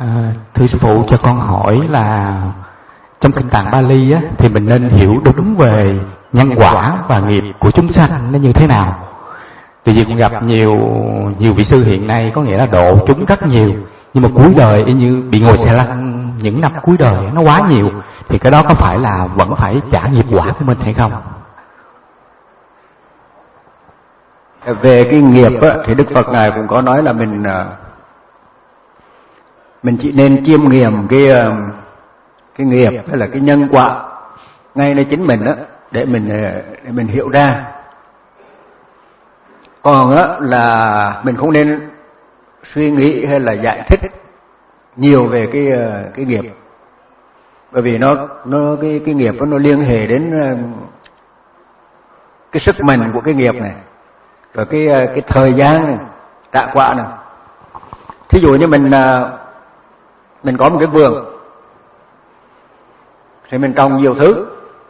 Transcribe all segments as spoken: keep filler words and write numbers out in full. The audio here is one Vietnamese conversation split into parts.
À, thưa sư phụ, cho con hỏi là trong kinh Tạng Bali á, thì mình nên hiểu đúng về nhân quả và nghiệp của chúng sanh nó như thế nào? Vì vì con gặp nhiều nhiều vị sư hiện nay có nghĩa là độ chúng rất nhiều, nhưng mà cuối đời y như bị ngồi xe lăn những năm cuối đời nó quá nhiều, thì cái đó có phải là vẫn phải trả nghiệp quả của mình hay không? Về cái nghiệp á, thì Đức Phật Ngài cũng có nói là mình mình chỉ nên chiêm nghiệm cái cái nghiệp hay là cái nhân quả ngay nơi chính mình á, để mình để mình hiểu ra. Còn á là mình không nên suy nghĩ hay là giải thích nhiều về cái cái nghiệp, bởi vì nó nó cái cái nghiệp đó, nó liên hệ đến cái sức mạnh của cái nghiệp này, rồi cái cái thời gian này, trả quả này. Thí dụ như mình mình có một cái vườn thì mình trồng nhiều thứ.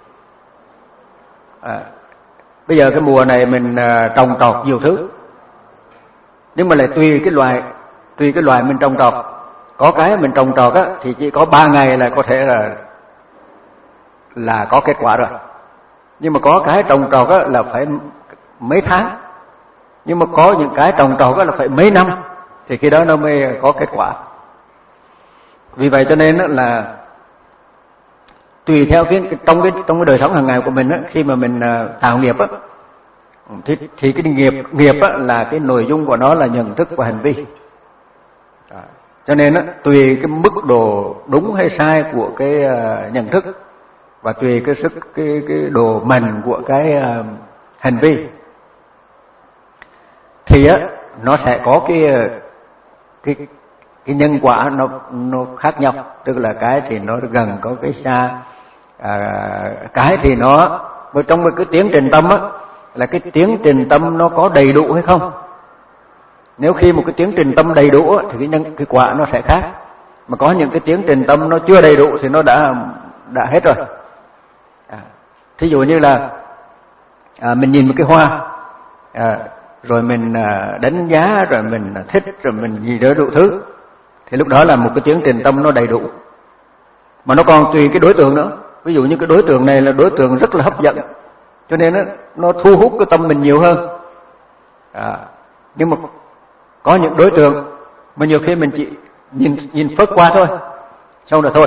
À, bây giờ cái mùa này mình trồng trọt nhiều thứ, nhưng mà lại tùy cái loại tùy cái loại mình trồng trọt. Có cái mình trồng trọt á thì chỉ có ba ngày là có thể là là có kết quả rồi, nhưng mà có cái trồng trọt á là phải mấy tháng, nhưng mà có những cái trồng trọt á là phải mấy năm thì khi đó nó mới có kết quả. Vì vậy cho nên là tùy theo cái trong cái trong cái đời sống hàng ngày của mình á, khi mà mình tạo nghiệp á, thì, thì cái nghiệp nghiệp á là cái nội dung của nó là nhận thức và hành vi. À, cho nên á, tùy cái mức độ đúng hay sai của cái uh, nhận thức và tùy cái sức cái cái độ mạnh của cái uh, hành vi thì á nó sẽ có cái cái cái nhân quả nó nó khác nhau, tức là cái thì nó gần có cái xa, à, cái thì nó trong cái tiến trình tâm á là cái tiến trình tâm nó có đầy đủ hay không. Nếu khi một cái tiến trình tâm đầy đủ á, thì cái nhân cái quả nó sẽ khác, mà có những cái tiến trình tâm nó chưa đầy đủ thì nó đã đã hết rồi. À, thí dụ như là à, mình nhìn một cái hoa, à, rồi mình à, đánh giá, rồi mình thích, rồi mình gì đó đủ thứ, thì lúc đó là một cái tiến trình tâm nó đầy đủ. Mà nó còn tùy cái đối tượng nữa. Ví dụ như cái đối tượng này là đối tượng rất là hấp dẫn, cho nên nó, nó thu hút cái tâm mình nhiều hơn. À, nhưng mà có những đối tượng mà nhiều khi mình chỉ nhìn nhìn phớt qua thôi, xong rồi thôi.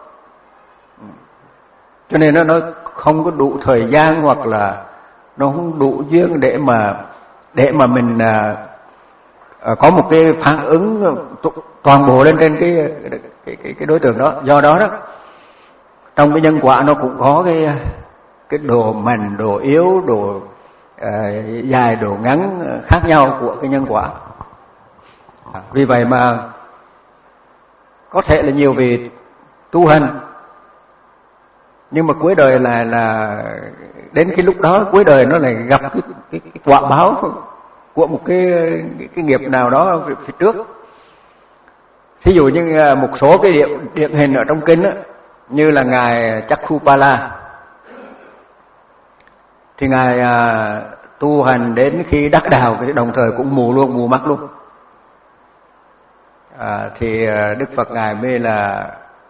Cho nên nó, nó không có đủ thời gian, hoặc là nó không đủ duyên để mà để mà mình à, à, có một cái phản ứng toàn bộ lên trên cái cái cái, cái đối tượng đó. Do đó đó, trong cái nhân quả nó cũng có cái cái độ mạnh, độ yếu, độ uh, dài, độ ngắn khác nhau của cái nhân quả. À, vì vậy mà có thể là nhiều vị tu hành, nhưng mà cuối đời là là đến cái lúc đó cuối đời nó lại gặp cái, cái, cái quả báo của một cái cái nghiệp nào đó phía trước. Thí dụ như một số cái điển, điển hình ở trong kinh á, như là ngài Chakkupala, thì ngài à, tu hành đến khi đắc đạo, thì đồng thời cũng mù luôn, mù mắt luôn. À, thì Đức Phật ngài mới là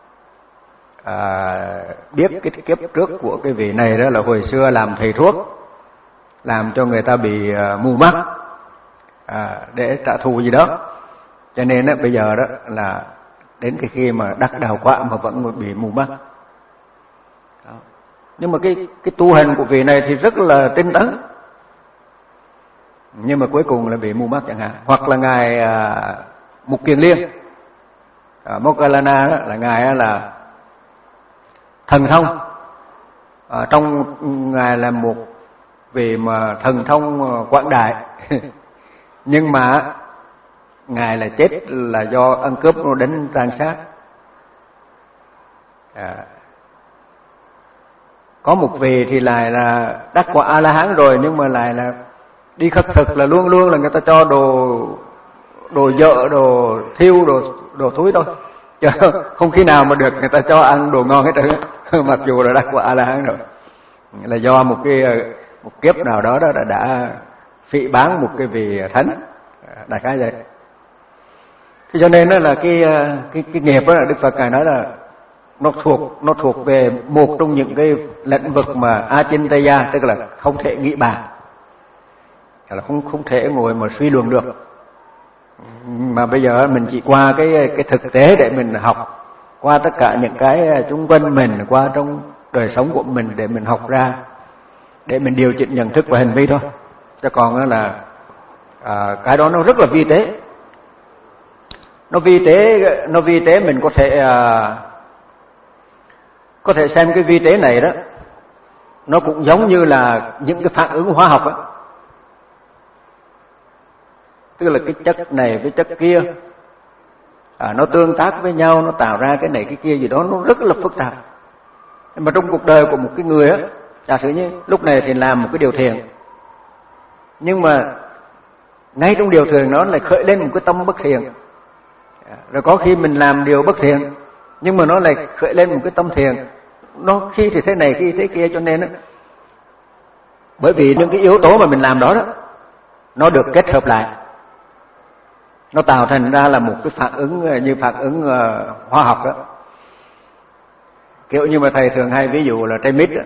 à, biết cái kiếp trước của cái vị này đó là hồi xưa làm thầy thuốc, làm cho người ta bị à, mù mắt, à, để trả thù gì đó. Cho nên đó, bây giờ đó là đến cái khi mà đắc đạo quả mà vẫn bị mù mắt. Đó. Nhưng mà cái cái tu hành của vị này thì rất là tinh tấn, nhưng mà cuối cùng là bị mù mắt chẳng hạn. Hoặc là ngài à, Mục Kiền Liên, à, Moggallana đó, là ngài là thần thông. À, trong ngài là một vị mà thần thông quảng đại, nhưng mà ngài là chết là do ăn cướp nó đánh tàn sát. À, có một vị thì lại là đắc quả A La Hán rồi, nhưng mà lại là đi khất thực là luôn luôn là người ta cho đồ đồ dợ, đồ thiêu, đồ đồ thúi thôi, chứ không khi nào mà được người ta cho ăn đồ ngon hết trơn. Mặc dù là đắc quả A La Hán rồi, là do một cái một kiếp nào đó đó đã, đã phỉ báng một cái vị thánh, đại khái vậy. Thế cho nên đó là cái cái cái nghiệp đó là Đức Phật ngài nói là nó thuộc nó thuộc về một trong những cái lĩnh vực mà achintaya, tức là không thể nghĩ bàn, là không không thể ngồi mà suy luận được. Mà bây giờ mình chỉ qua cái cái thực tế để mình học, qua tất cả những cái xung quanh mình, qua trong đời sống của mình để mình học ra, để mình điều chỉnh nhận thức và hành vi thôi. Chứ còn là à, cái đó nó rất là vi tế. Nó vi tế, nó vi tế mình có thể à, có thể xem cái vi tế này đó, nó cũng giống như là những cái phản ứng hóa học á. Tức là cái chất này với chất kia à, nó tương tác với nhau, nó tạo ra cái này cái kia gì đó, nó rất là phức tạp. Nhưng mà trong cuộc đời của một cái người á, giả sử như lúc này thì làm một cái điều thiện, nhưng mà ngay trong điều thiện nó lại khởi lên một cái tâm bất thiện. Rồi có khi mình làm điều bất thiện, nhưng mà nó lại khởi lên một cái tâm thiện. Nó khi thì thế này, khi thế kia, cho nên á, bởi vì những cái yếu tố mà mình làm đó đó, nó được kết hợp lại, nó tạo thành ra là một cái phản ứng như phản ứng uh, hóa học đó. Kiểu như mà thầy thường hay ví dụ là trái mít đó.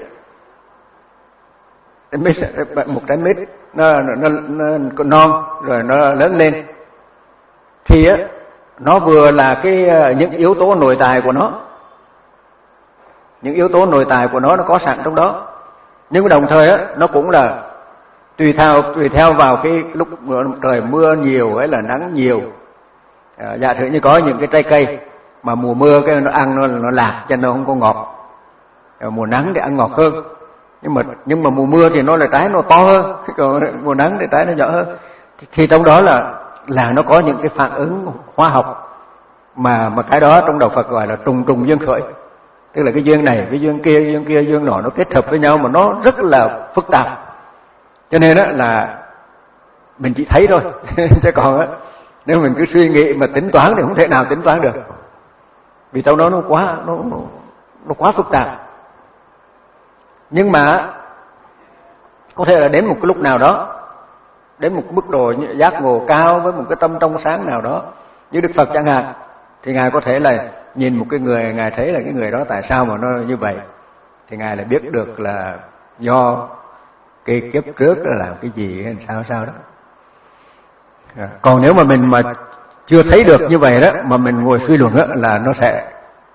Trái mít, một trái mít nó, nó, nó, nó non rồi nó lớn lên thì á, nó vừa là cái những yếu tố nội tại của nó, những yếu tố nội tại của nó nó có sẵn trong đó, nhưng đồng thời á, nó cũng là tùy theo tùy theo vào cái lúc trời mưa nhiều hay là nắng nhiều. À, giả sử như có những cái trái cây mà mùa mưa cái nó ăn nó nó lạc cho nó không có ngọt, à, mùa nắng thì ăn ngọt hơn, nhưng mà nhưng mà mùa mưa thì nó là trái nó to hơn, còn mùa nắng thì trái nó nhỏ hơn. Thì, thì trong đó là là nó có những cái phản ứng hóa học mà mà cái đó trong đạo Phật gọi là trùng trùng duyên khởi, tức là cái duyên này cái duyên kia duyên kia duyên nọ nó kết hợp với nhau mà nó rất là phức tạp. Cho nên đó là mình chỉ thấy thôi chứ còn á, nếu mình cứ suy nghĩ mà tính toán thì không thể nào tính toán được, vì trong đó nó quá nó nó, nó quá phức tạp. Nhưng mà có thể là đến một cái lúc nào đó, đến một mức độ giác ngộ cao với một cái tâm trong sáng nào đó, như Đức Phật chẳng hạn, thì ngài có thể là nhìn một cái người, ngài thấy là cái người đó tại sao mà nó như vậy, thì ngài lại biết được là do cái kiếp trước là làm cái gì hay sao sao đó. À, còn nếu mà mình mà chưa thấy được như vậy đó, mà mình ngồi suy luận đó, là nó sẽ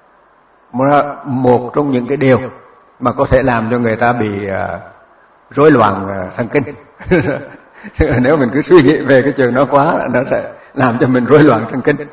một trong những cái điều mà có thể làm cho người ta bị uh, rối loạn uh, thần kinh. Nếu mình cứ suy nghĩ về cái trường đó quá, nó sẽ làm cho mình rối loạn thần kinh.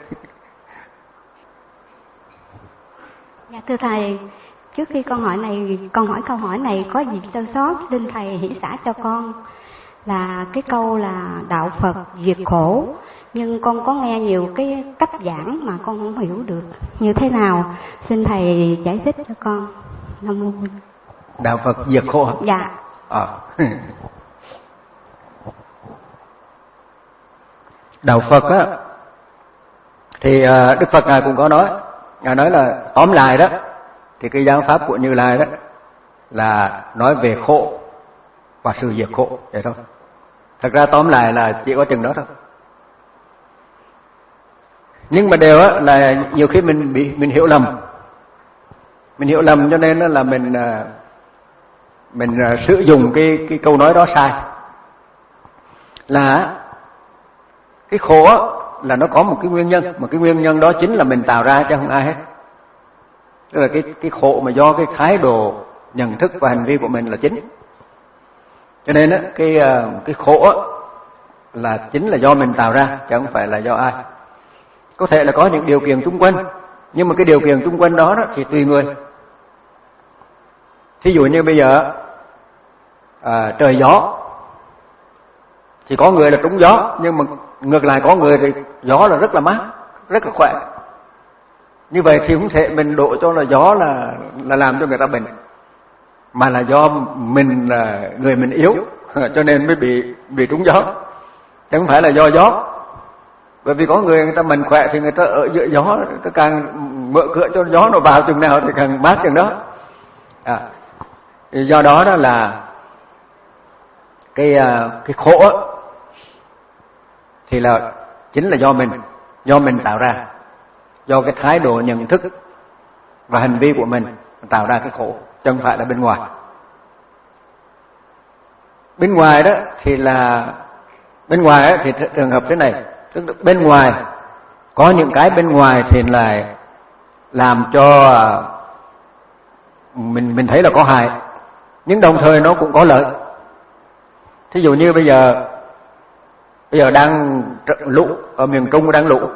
Dạ thưa thầy, trước khi con hỏi này, con hỏi câu hỏi này có gì sơ sót, xin thầy hỷ xả cho con. Là cái câu là đạo Phật diệt khổ, nhưng con có nghe nhiều cái cách giảng mà con không hiểu được như thế nào, xin thầy giải thích cho con. Nam mô. Đạo Phật diệt khổ? Dạ. À. Đạo Phật á, thì Đức Phật ngài cũng có nói, ngài nói là tóm lại đó, thì cái giáo pháp của Như Lai đó là nói về khổ và sự diệt khổ vậy thôi. Thật ra tóm lại là chỉ có chừng đó thôi. Nhưng mà đều á, là nhiều khi mình bị mình hiểu lầm, mình hiểu lầm cho nên là mình mình sử dụng cái cái câu nói đó sai. Là cái khổ á, là nó có một cái nguyên nhân, mà cái nguyên nhân đó chính là mình tạo ra chứ không ai hết. Tức là cái cái khổ mà do cái thái độ nhận thức và hành vi của mình là chính. Cho nên á, cái cái khổ á, là chính là do mình tạo ra chứ không phải là do ai. Có thể là có những điều kiện xung quanh, nhưng mà cái điều kiện xung quanh đó, đó thì tùy người. Thí dụ như bây giờ à, trời gió thì có người là trúng gió, nhưng mà ngược lại có người thì gió là rất là mát, rất là khỏe. Như vậy thì không thể mình đổ cho là gió là là làm cho người ta bệnh, mà là do mình là người mình yếu cho nên mới bị bị trúng gió, chứ không phải là do gió. Bởi vì có người người ta mạnh khỏe thì người ta ở giữa gió, người ta càng mở cửa cho gió nó vào chừng nào thì càng mát chừng đó. À, do đó đó là cái cái khổ thì là chính là do mình, do mình tạo ra, do cái thái độ nhận thức và hành vi của mình tạo ra cái khổ, chứ không phải là bên ngoài. Bên ngoài đó thì là bên ngoài đó thì trường hợp thế này, tức là bên ngoài có những cái bên ngoài thì là làm cho mình mình thấy là có hại, nhưng đồng thời nó cũng có lợi. Thí dụ như bây giờ bây giờ đang lũ ở miền Trung, đang lũ,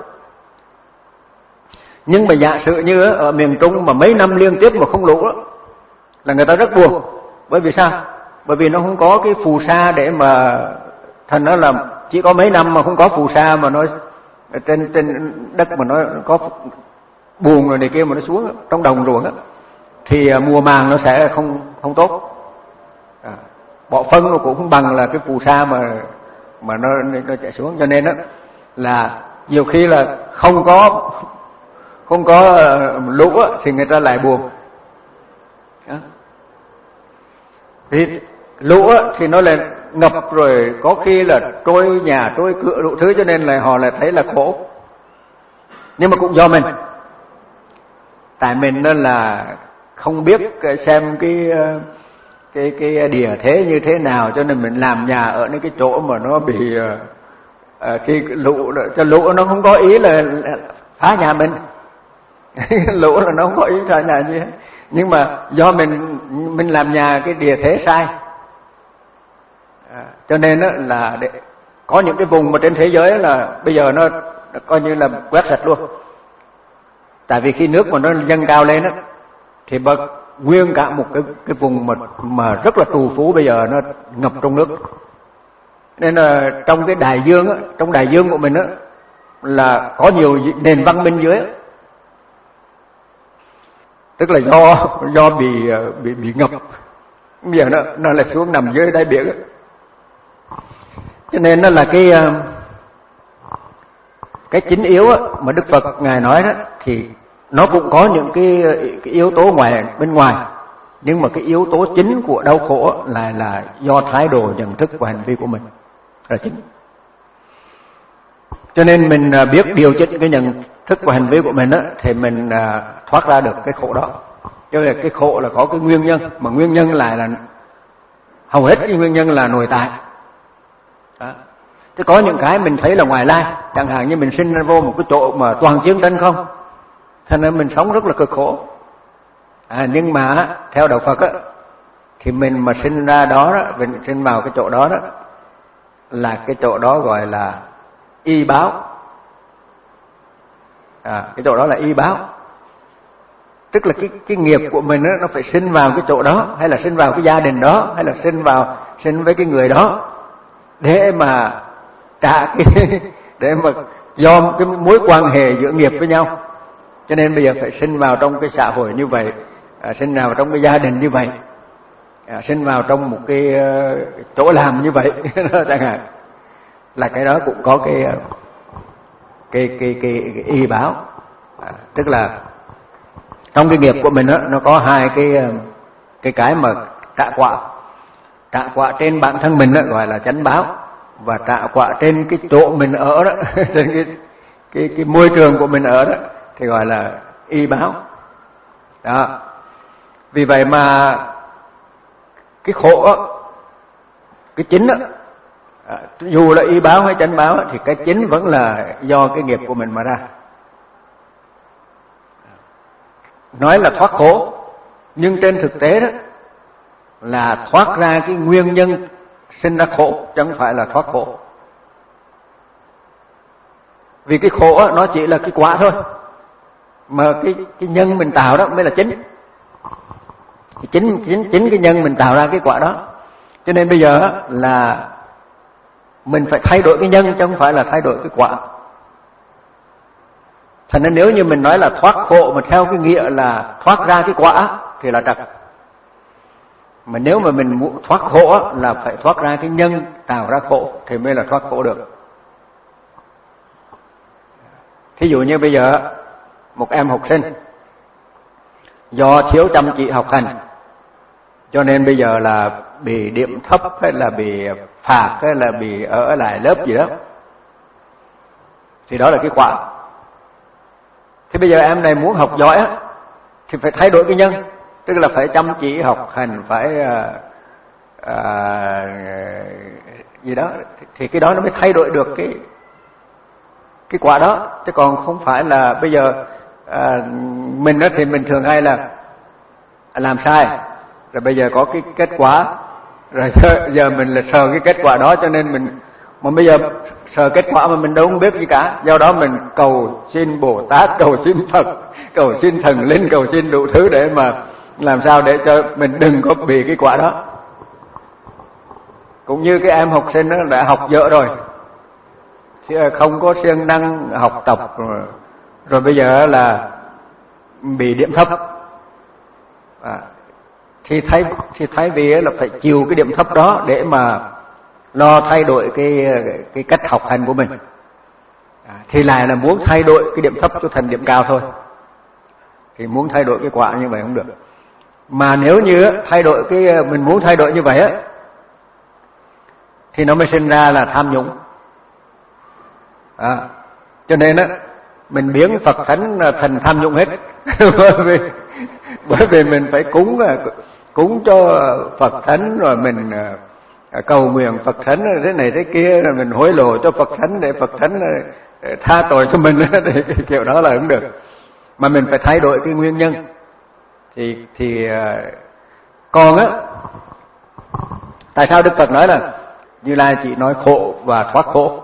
nhưng mà giả sử như ở miền Trung mà mấy năm liên tiếp mà không lũ đó, là người ta rất buồn. Bởi vì sao? Bởi vì nó không có cái phù sa để mà, thành nó là chỉ có mấy năm mà không có phù sa, mà nó trên trên đất mà nó có buồn rồi này kia mà nó xuống trong đồng ruộng á, thì mùa màng nó sẽ không không tốt. À, bỏ phân nó cũng không bằng là cái phù sa mà mà nó nó chạy xuống. Cho nên đó là nhiều khi là không có không có lũ á, thì người ta lại buồn. Đó. Thì lũ á, thì nó lại ngập rồi, có khi là trôi nhà trôi cửa đủ thứ, cho nên là họ lại thấy là khổ. Nhưng mà cũng do mình, tại mình đó là không biết xem cái cái cái địa thế như thế nào, cho nên mình làm nhà ở những cái chỗ mà nó bị uh, cái lũ, cho lũ nó không có ý là phá nhà mình. Lũ là nó không có ý phá nhà gì hết, nhưng mà do mình mình làm nhà cái địa thế sai. À, cho nên đó là để, có những cái vùng mà trên thế giới là bây giờ nó, nó coi như là quét sạch luôn. Tại vì khi nước mà nó dâng cao lên đó, thì bậc nguyên cả một cái cái vùng mà mà rất là trù phú bây giờ nó ngập trong nước. Nên là trong cái đại dương á, trong đại dương của mình á, là có nhiều nền văn minh dưới, tức là do do bị bị bị ngập, bây giờ nó nó lại xuống nằm dưới đáy biển á. Cho nên nó là cái cái chính yếu á, mà Đức Phật ngài nói đó, thì nó cũng có những cái, cái yếu tố ngoài bên ngoài, nhưng mà cái yếu tố chính của đau khổ là là do thái độ nhận thức và hành vi của mình là chính. Cho nên mình biết điều chỉnh cái nhận thức và hành vi của mình á, thì mình thoát ra được cái khổ đó. Cho nên cái khổ là có cái nguyên nhân, mà nguyên nhân lại là hầu hết cái nguyên nhân là nội tại. Đó. Chứ có những cái mình thấy là ngoài lai, chẳng hạn như mình sinh ra vô một cái chỗ mà toàn chiến tranh không, cho nên mình sống rất là cực khổ. À, nhưng mà theo đạo Phật á, thì mình mà sinh ra đó, đó, mình sinh vào cái chỗ đó đó, là cái chỗ đó gọi là y báo. À, cái chỗ đó là y báo, tức là cái cái nghiệp của mình đó, nó phải sinh vào cái chỗ đó, hay là sinh vào cái gia đình đó, hay là sinh vào sinh với cái người đó, để mà trả cái để mà do cái mối quan hệ giữa nghiệp với nhau. Cho nên bây giờ phải sinh vào trong cái xã hội như vậy, à, sinh vào trong cái gia đình như vậy, à, sinh vào trong một cái uh, chỗ làm như vậy chẳng hạn, là cái đó cũng có cái cái cái cái, cái y báo. À, tức là trong cái nghiệp của mình đó, nó có hai cái cái cái mà trả quả. Trả quả trên bản thân mình đó, gọi là chánh báo, và trả quả trên cái chỗ mình ở đó, trên cái cái cái môi trường của mình ở đó, thì gọi là y báo. Đó. Vì vậy mà cái khổ đó, cái chính đó, dù là y báo hay chánh báo, thì cái chính vẫn là do cái nghiệp của mình mà ra. Nói là thoát khổ, nhưng trên thực tế đó là thoát ra cái nguyên nhân sinh ra khổ, chứ không phải là thoát khổ. Vì cái khổ đó, nó chỉ là cái quả thôi, mà cái cái nhân mình tạo đó mới là chính. Chính chính chính cái nhân mình tạo ra cái quả đó. Cho nên bây giờ là mình phải thay đổi cái nhân, chứ không phải là thay đổi cái quả. Thành nên nếu như mình nói là thoát khổ mà theo cái nghĩa là thoát ra cái quả thì là trật. Mà nếu mà mình muốn thoát khổ là phải thoát ra cái nhân tạo ra khổ thì mới là thoát khổ được. Thí dụ như bây giờ một em học sinh do thiếu chăm chỉ học hành, cho nên bây giờ là bị điểm thấp, hay là bị phạt, hay là bị ở lại lớp gì đó, thì đó là cái quả. Thì bây giờ em này muốn học giỏi á, thì phải thay đổi cái nhân, tức là phải chăm chỉ học hành, phải à, à, gì đó, thì cái đó nó mới thay đổi được cái cái quả đó. Chứ còn không phải là bây giờ à, mình đó thì mình thường hay là làm sai, rồi bây giờ có cái kết quả, rồi giờ mình là sờ cái kết quả đó, cho nên mình mà bây giờ sờ kết quả mà mình đâu không biết gì cả. Do đó mình cầu xin Bồ Tát, cầu xin Phật, cầu xin thần linh, cầu xin đủ thứ để mà làm sao để cho mình đừng có bị cái quả đó. Cũng như cái em học sinh đó đã học dở rồi, không có siêng năng học tập rồi, rồi bây giờ là bị điểm thấp, à, thì thay thì thay vì là phải chịu cái điểm thấp đó để mà lo thay đổi cái cái cách học hành của mình, à, thì lại là muốn thay đổi cái điểm thấp cho thành điểm cao thôi. Thì muốn thay đổi cái quả như vậy không được. Mà nếu như thay đổi cái mình muốn thay đổi như vậy á, thì nó mới sinh ra là tham nhũng. À, cho nên á mình biến Phật Thánh thành tham nhũng hết. bởi vì bởi vì mình phải cúng cúng cho Phật Thánh, rồi mình cầu nguyện Phật Thánh thế này thế kia, rồi mình hối lộ cho Phật Thánh để Phật Thánh tha tội cho mình. Để cái kiểu đó là không được. Mà mình phải thay đổi cái nguyên nhân. Thì thì còn á, tại sao Đức Phật nói là Như Lai chỉ nói khổ và thoát khổ?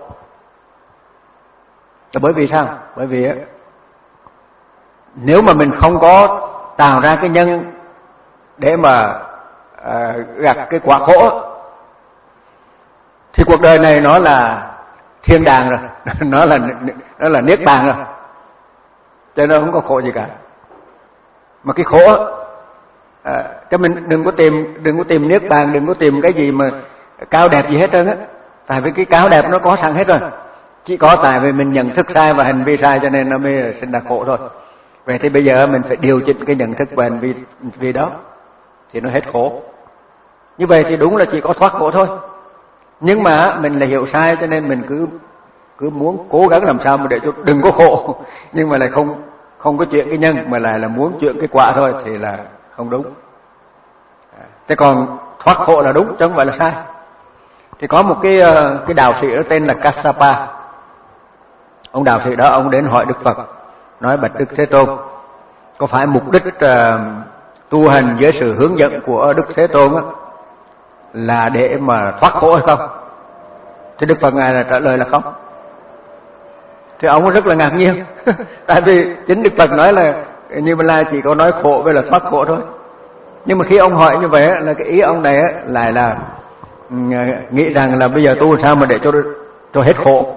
Là bởi vì sao? Bởi vì á, nếu mà mình không có tạo ra cái nhân để mà à, gặt cái quả khổ, thì cuộc đời này nó là thiên đàng rồi, nó là nó là niết bàn rồi, cho nên không có khổ gì cả. Mà cái khổ à, cho mình đừng có tìm đừng có tìm niết bàn, đừng có tìm cái gì mà cao đẹp gì hết trơn á. Tại vì cái cao đẹp nó có sẵn hết rồi, chỉ có tại vì mình nhận thức sai và hành vi sai cho nên nó mới sinh ra khổ thôi. Vậy thì bây giờ mình phải điều chỉnh cái nhận thức và hành vi, vì đó thì nó hết khổ. Như vậy thì đúng là chỉ có thoát khổ thôi. Nhưng mà mình là hiểu sai, cho nên mình cứ cứ muốn cố gắng làm sao mà để cho đừng có khổ, nhưng mà lại không không có chuyện cái nhân, mà lại là muốn chuyện cái quả thôi, thì là không đúng. Thế còn thoát khổ là đúng, chứ không phải là sai. Thì có một cái cái đạo sĩ đó tên là Kassapa. Ông đạo sĩ đó ông đến hỏi Đức Phật, nói: bạch Đức Thế Tôn, có phải mục đích uh, tu hành với sự hướng dẫn của Đức Thế Tôn á, là để mà thoát khổ hay không? Thì Đức Phật ngài là trả lời là không. Thì ông rất là ngạc nhiên. Tại vì chính Đức Phật nói là Như Lai chỉ có nói khổ với là thoát khổ thôi. Nhưng mà khi ông hỏi như vậy là cái ý ông này lại là nghĩ rằng là bây giờ tu sao mà để cho cho hết khổ,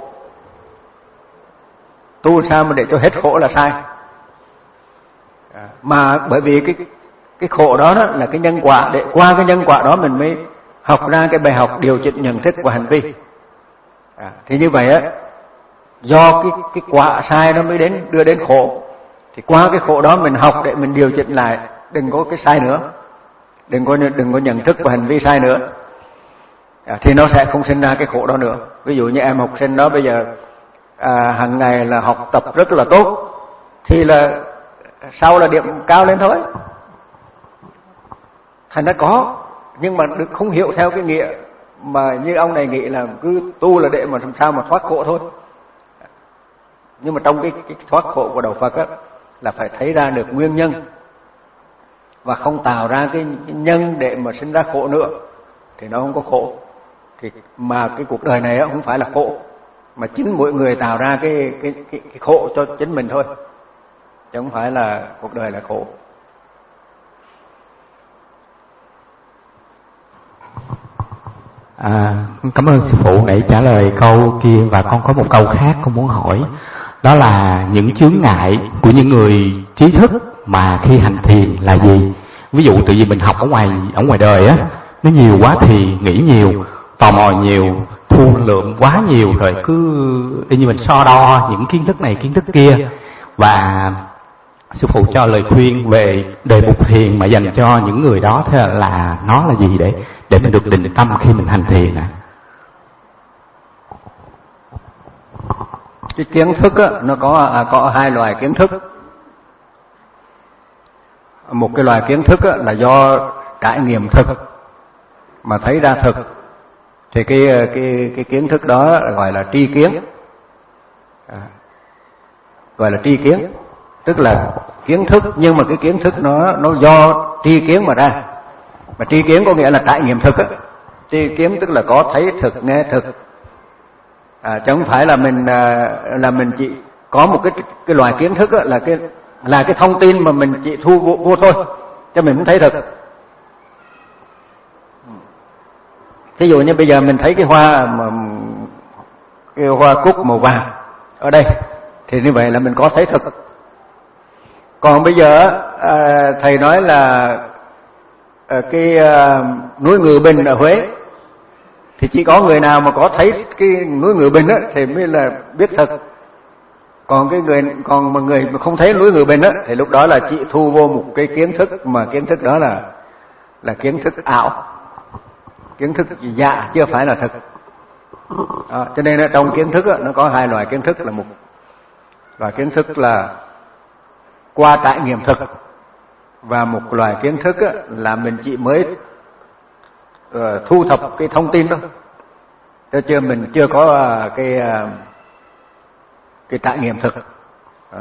tu sao mà để cho hết khổ là sai. Mà bởi vì cái cái khổ đó, đó là cái nhân quả, để qua cái nhân quả đó mình mới học ra cái bài học điều chỉnh nhận thức và hành vi. À, thì như vậy á, do cái cái quả sai nó mới đến đưa đến khổ. Thì qua cái khổ đó mình học để mình điều chỉnh lại, đừng có cái sai nữa, đừng có đừng có nhận thức và hành vi sai nữa. À, thì nó sẽ không sinh ra cái khổ đó nữa. Ví dụ như em học sinh đó bây giờ à, hàng ngày là học tập rất là tốt, thì là sau là điểm cao lên thôi. Thành ra có, nhưng mà được không hiểu theo cái nghĩa mà như ông này nghĩ là cứ tu là để mà làm sao mà thoát khổ thôi. Nhưng mà trong cái, cái thoát khổ của đạo Phật á, là phải thấy ra được nguyên nhân và không tạo ra cái, cái nhân để mà sinh ra khổ nữa, thì nó không có khổ. Thì mà cái cuộc đời này á, không phải là khổ, mà chính mỗi người tạo ra cái, cái, cái, cái khổ cho chính mình thôi, chứ không phải là cuộc đời là khổ. À, cảm ơn sư phụ nãy trả lời câu kia, và con có một câu khác con muốn hỏi. Đó là những chướng ngại của những người trí thức mà khi hành thiền là gì? Ví dụ tự vì mình học ở ngoài ở ngoài đời á, nó nhiều quá thì nghĩ nhiều, tò mò nhiều, thu lượm quá nhiều, rồi cứ tự như mình so đo những kiến thức này kiến thức kia. Và sư phụ cho lời khuyên về đề mục thiền mà dành cho những người đó, thế là nó là gì để để mình được định tâm khi mình hành thiền ạ? Cái kiến thức á, nó có à, có hai loại kiến thức. một cái loài kiến thức là do trải nghiệm thực mà thấy ra thực, thì cái cái cái kiến thức đó gọi là tri kiến, à, gọi là tri kiến, tức là kiến thức, nhưng mà cái kiến thức nó nó do tri kiến mà ra. Mà tri kiến có nghĩa là trải nghiệm thực á. Tri kiến tức là có thấy thực, nghe thực, à, chứ không phải là mình là mình chỉ có một cái cái loài kiến thức á, là cái là cái thông tin mà mình chỉ thu vô, vô thôi, cho mình không thấy thực. Thí dụ như bây giờ mình thấy cái hoa mà cái hoa cúc màu vàng ở đây, thì như vậy là mình có thấy thực. Còn bây giờ à, thầy nói là à, cái à, núi Ngự Bình ở Huế, thì chỉ có người nào mà có thấy cái núi Ngự Bình á thì mới là biết thực. Còn cái người còn mà người mà không thấy núi Ngự Bình á thì lúc đó là chỉ thu vô một cái kiến thức, mà kiến thức đó là là kiến thức ảo, kiến thức giả chưa phải là thực. À, cho nên trong kiến thức á, nó có hai loại kiến thức, là một loại kiến thức là qua trải nghiệm thực, và một loại kiến thức á, là mình chỉ mới uh, thu thập cái thông tin thôi, cho chưa mình chưa có uh, cái uh, cái trải nghiệm thực. À.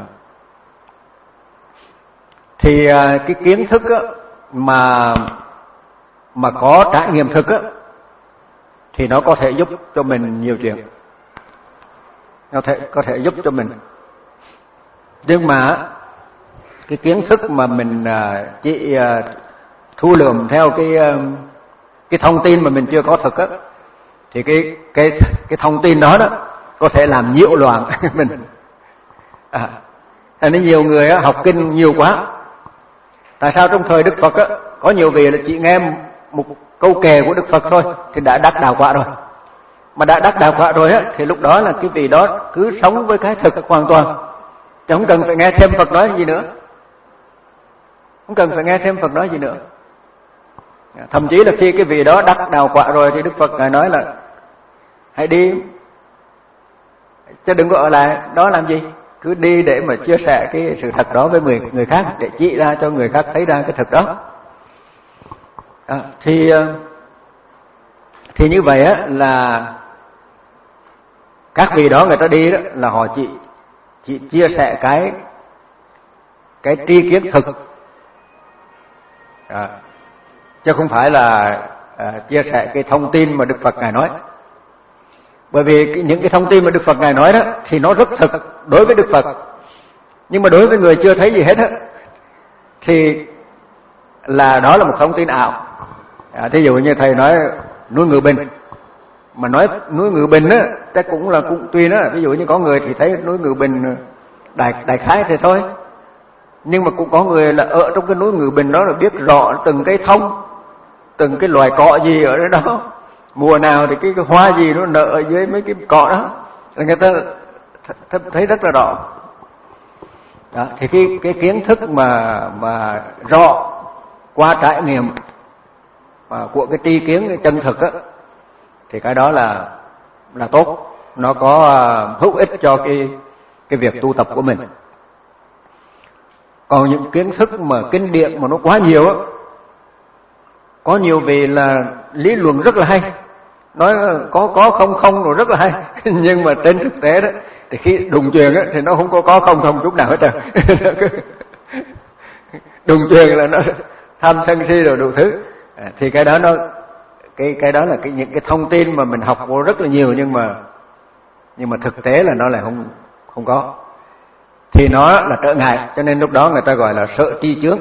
Thì uh, cái kiến thức á, mà mà có trải nghiệm thực á, thì nó có thể giúp cho mình nhiều chuyện, nó thể có thể giúp cho mình. Nhưng mà cái kiến thức mà mình chỉ thu lượm theo cái cái thông tin mà mình chưa có thực á, thì cái cái cái thông tin đó đó có thể làm nhiễu loạn mình. À, nên nhiều người á, học kinh nhiều quá. Tại sao trong thời Đức Phật á, có nhiều vị là chỉ nghe một câu kệ của Đức Phật thôi thì đã đắc đạo quả rồi. Mà đã đắc đạo quả rồi á, thì lúc đó là cái vị đó cứ sống với cái thực hoàn toàn, chứ không cần phải nghe thêm Phật nói gì nữa, không cần phải nghe thêm Phật nói gì nữa. Thậm chí là khi cái vị đó đắc đạo quả rồi thì Đức Phật ngài nói là hãy đi, chứ đừng có ở lại đó làm gì, cứ đi để mà chia sẻ cái sự thật đó với người người khác, để chỉ ra cho người khác thấy ra cái thực đó. À, thì thì như vậy á, là các vị đó người ta đi đó là họ chỉ chỉ chia sẻ cái cái tri kiến thực, à, chứ không phải là à, chia sẻ cái thông tin mà Đức Phật ngài nói. Bởi vì cái, những cái thông tin mà Đức Phật ngài nói đó thì nó rất thực đối với Đức Phật, nhưng mà đối với người chưa thấy gì hết á, thì là đó là một thông tin ảo. À, thí dụ như thầy nói núi Ngự Bình, mà nói núi Ngự Bình á, chắc cũng là cũng tùy đó. Ví dụ như có người thì thấy núi Ngự Bình đại đại khái thì thôi, nhưng mà cũng có người là ở trong cái núi Ngự Bình đó là biết rõ từng cái thông, từng cái loài cỏ gì ở đó, mùa nào thì cái, cái hoa gì nó nở ở dưới mấy cái cỏ đó, là người ta th thấy rất là rõ. Đó, thì cái cái kiến thức mà mà rõ qua trải nghiệm mà của cái tri kiến, cái chân thực á, thì cái đó là là tốt, nó có uh, hữu ích cho cái cái việc tu tập của mình. Còn những kiến thức mà kinh điển mà nó quá nhiều á, có nhiều vị là lý luận rất là hay, nói có có không không rồi rất là hay, nhưng mà trên thực tế đó thì khi đụng chuyện á thì nó không có có không không chút nào hết trơn. Đụng chuyện là nó tham sân si rồi đủ thứ. À, thì cái đó nó cái cái đó là cái những cái thông tin mà mình học vô rất là nhiều, nhưng mà nhưng mà thực tế là nó lại không không có, thì nó là trở ngại, cho nên lúc đó người ta gọi là sợ tri chướng.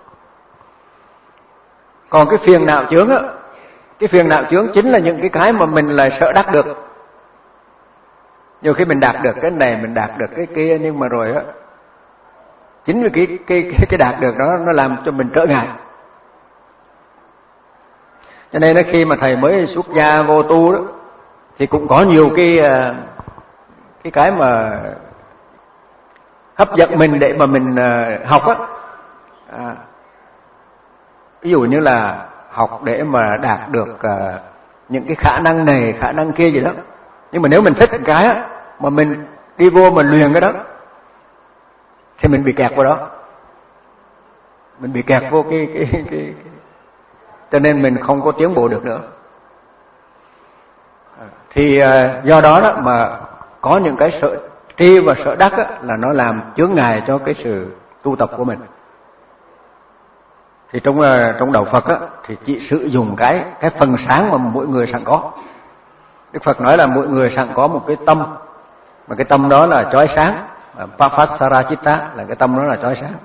Còn cái phiền não chướng á, cái phiền não chướng chính là những cái cái mà mình lại sợ đắc được. Nhiều khi mình đạt được cái này, mình đạt được cái kia, nhưng mà rồi á, chính vì cái cái cái, cái đạt được đó nó làm cho mình trở ngại. Cho nên là khi mà thầy mới xuất gia vô tu đó, thì cũng có nhiều cái cái cái mà hấp dẫn mình để mà mình học á. À, ví dụ như là học để mà đạt được uh, những cái khả năng này, khả năng kia gì đó. Nhưng mà nếu mình thích cái á, mà mình đi vô mình luyện cái đó, thì mình bị kẹt vào đó. mình bị kẹt vô cái cái cái, cái cho nên mình không có tiến bộ được nữa. Thì do đó đó mà có những cái sợ tri và sợ đắc á, là nó làm chướng ngại cho cái sự tu tập của mình. Thì trong trong đạo Phật á, thì chỉ sử dụng cái cái phần sáng mà mỗi người sẵn có. Đức Phật nói là mỗi người sẵn có một cái tâm, mà cái tâm đó là chói sáng, Papasarachitta là cái tâm đó là chói sáng.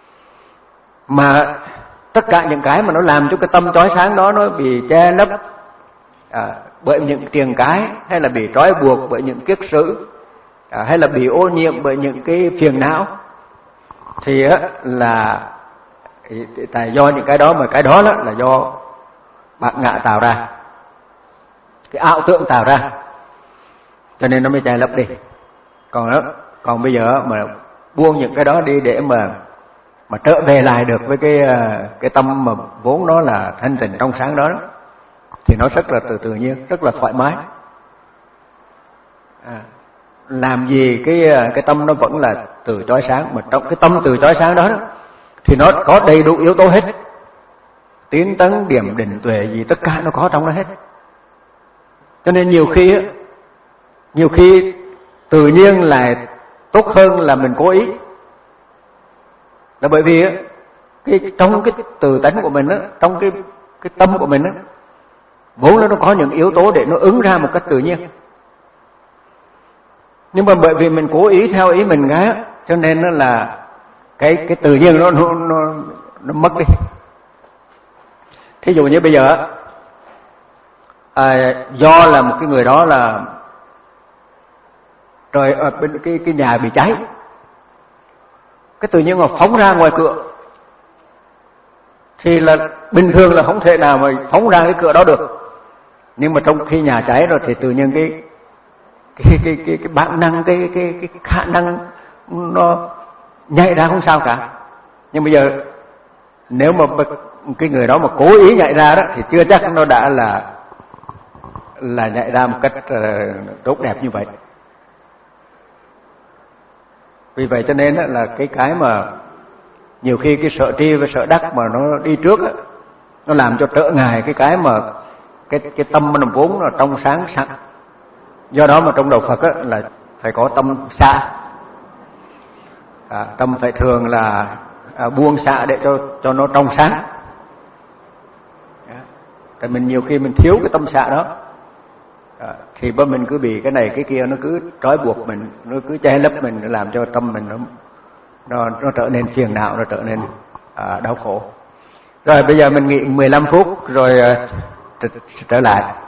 Mà tất cả những cái mà nó làm cho cái tâm chói sáng đó nó bị che lấp à, bởi những triền cái, hay là bị trói buộc bởi những kiết sử, à, hay là bị ô nhiễm bởi những cái phiền não, thì á, là tại do những cái đó, mà cái đó, đó là do bát ngã tạo ra, cái ảo tưởng tạo ra, cho nên nó mới che lấp đi. Còn đó, còn bây giờ mà buông những cái đó đi để mà mà trở về lại được với cái cái tâm mà vốn nó là thanh tịnh trong sáng đó, thì nó rất là tự tự nhiên, rất là thoải mái. À, làm gì cái cái tâm nó vẫn là từ chói sáng, mà trong cái tâm từ chói sáng đó, đó thì nó có đầy đủ yếu tố hết, tiến tấn, điểm định, tuệ gì tất cả nó có trong đó hết. Cho nên nhiều khi nhiều khi tự nhiên là tốt hơn là mình cố ý. Là bởi vì cái trong cái từ tánh của mình á, trong cái cái tâm của mình á, vốn nó có những yếu tố để nó ứng ra một cách tự nhiên. Nhưng mà bởi vì mình cố ý theo ý mình cái, cho nên nó là cái cái tự nhiên nó nó nó, nó mất đi. Thí dụ như bây giờ à, do là một cái người đó là trời ở bên cái cái nhà bị cháy, cái tự nhiên mà phóng ra ngoài cửa, thì là bình thường là không thể nào mà phóng ra cái cửa đó được. Nhưng mà trong khi nhà cháy rồi thì tự nhiên cái cái cái cái, cái bản năng, cái cái cái khả năng nó nhảy ra không sao cả. Nhưng bây giờ nếu mà cái người đó mà cố ý nhảy ra đó, thì chưa chắc nó đã là là nhảy ra một cách tốt đẹp như vậy. Vì vậy cho nên là cái cái mà nhiều khi cái sợ tri và sợ đắc mà nó đi trước á, nó làm cho trở ngại cái cái mà cái cái tâm nó vốn là trong sáng sạch. Do đó mà trong đạo Phật á, là phải có tâm xả, à, tâm phải thường là à, buông xả để cho cho nó trong sáng. Tại mình nhiều khi mình thiếu cái tâm xả đó, à, thì bên mình cứ bị cái này cái kia nó cứ trói buộc mình, nó cứ che lấp mình, nó làm cho tâm mình nó nó, nó trở nên phiền não, nó trở nên à, đau khổ. Rồi bây giờ mình nghỉ mười lăm phút rồi à, trở lại.